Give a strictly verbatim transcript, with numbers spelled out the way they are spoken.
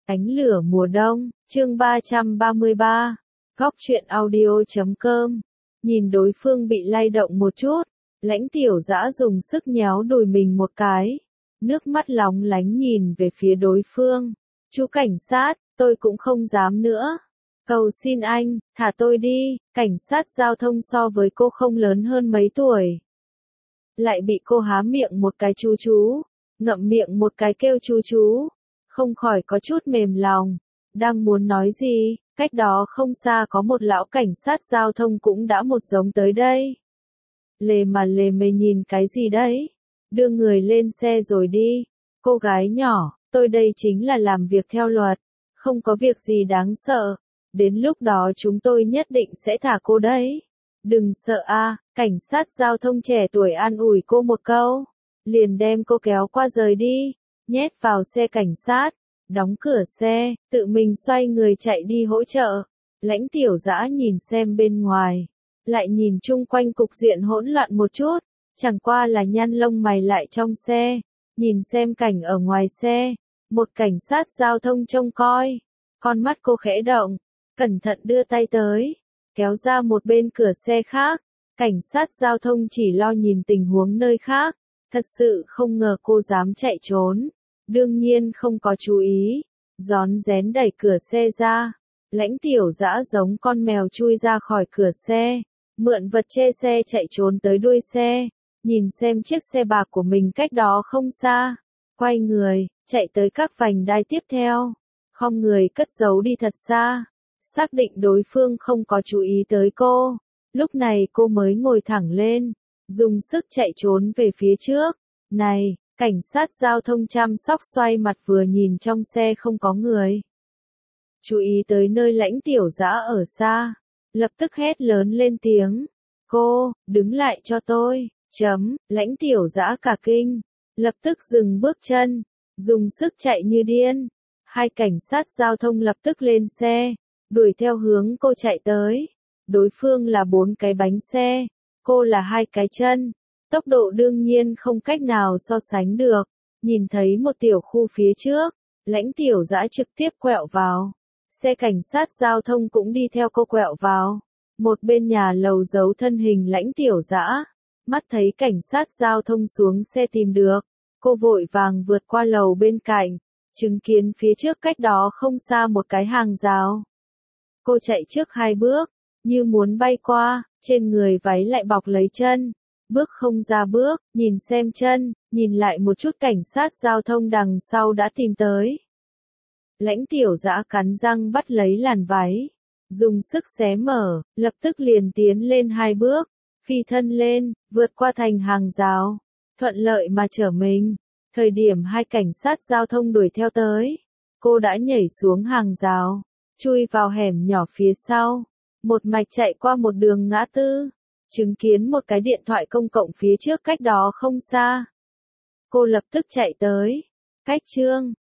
Ánh lửa mùa đông, chương ba trăm ba mươi ba, góc truyện audio chấm com. Nhìn đối phương bị lay động một chút, Lãnh Tiểu Dã dùng sức nhéo đùi mình một cái, nước mắt lóng lánh nhìn về phía đối phương. Chú cảnh sát, tôi cũng không dám nữa. Cầu xin anh, thả tôi đi. Cảnh sát giao thông so với cô không lớn hơn mấy tuổi. Lại bị cô há miệng một cái chú chú, ngậm miệng một cái kêu chú chú. Không khỏi có chút mềm lòng. Đang muốn nói gì, cách đó không xa có một lão cảnh sát giao thông cũng đã một giống tới đây. Lề mà lề mề nhìn cái gì đấy? Đưa người lên xe rồi đi. Cô gái nhỏ, tôi đây chính là làm việc theo luật. Không có việc gì đáng sợ. Đến lúc đó chúng tôi nhất định sẽ thả cô đấy. Đừng sợ a, cảnh sát giao thông trẻ tuổi an ủi cô một câu. Liền đem cô kéo qua rời đi. Nhét vào xe cảnh sát. Đóng cửa xe, tự mình xoay người chạy đi hỗ trợ. Lãnh Tiểu Dã nhìn xem bên ngoài. Lại nhìn chung quanh cục diện hỗn loạn một chút. Chẳng qua là nhăn lông mày lại trong xe. Nhìn xem cảnh ở ngoài xe. Một cảnh sát giao thông trông coi. Con mắt cô khẽ động. Cẩn thận đưa tay tới. Kéo ra một bên cửa xe khác. Cảnh sát giao thông chỉ lo nhìn tình huống nơi khác. Thật sự không ngờ cô dám chạy trốn. Đương nhiên không có chú ý. Rón rén đẩy cửa xe ra. Lãnh Tiểu Dã giống con mèo chui ra khỏi cửa xe. Mượn vật che xe chạy trốn tới đuôi xe. Nhìn xem chiếc xe bạc của mình cách đó không xa. Quay người, chạy tới các vành đai tiếp theo. Khom người cất giấu đi thật xa. Xác định đối phương không có chú ý tới cô. Lúc này cô mới ngồi thẳng lên. Dùng sức chạy trốn về phía trước. Này, cảnh sát giao thông chăm sóc xoay mặt vừa nhìn trong xe không có người. Chú ý tới nơi Lãnh Tiểu Dã ở xa. Lập tức hét lớn lên tiếng. Cô, đứng lại cho tôi. Chấm, Lãnh Tiểu Dã cả kinh. Lập tức dừng bước chân. Dùng sức chạy như điên. Hai cảnh sát giao thông lập tức lên xe. Đuổi theo hướng cô chạy tới. Đối phương là bốn cái bánh xe. Cô là hai cái chân. Tốc độ đương nhiên không cách nào so sánh được. Nhìn thấy một tiểu khu phía trước. Lãnh Tiểu Dã trực tiếp quẹo vào. Xe cảnh sát giao thông cũng đi theo cô quẹo vào. Một bên nhà lầu giấu thân hình Lãnh Tiểu Dã. Mắt thấy cảnh sát giao thông xuống xe tìm được. Cô vội vàng vượt qua lầu bên cạnh. Chứng kiến phía trước cách đó không xa một cái hàng rào. Cô chạy trước hai bước. Như muốn bay qua. Trên người váy lại bọc lấy chân. Bước không ra bước. Nhìn xem chân. Nhìn lại một chút cảnh sát giao thông đằng sau đã tìm tới. Lãnh Tiểu Dã cắn răng bắt lấy làn váy. Dùng sức xé mở. Lập tức liền tiến lên hai bước. Phi thân lên. Vượt qua thành hàng rào. Thuận lợi mà trở mình. Thời điểm hai cảnh sát giao thông đuổi theo tới. Cô đã nhảy xuống hàng rào. Chui vào hẻm nhỏ phía sau. Một mạch chạy qua một đường ngã tư. Chứng kiến một cái điện thoại công cộng phía trước cách đó không xa. Cô lập tức chạy tới. Cách chương.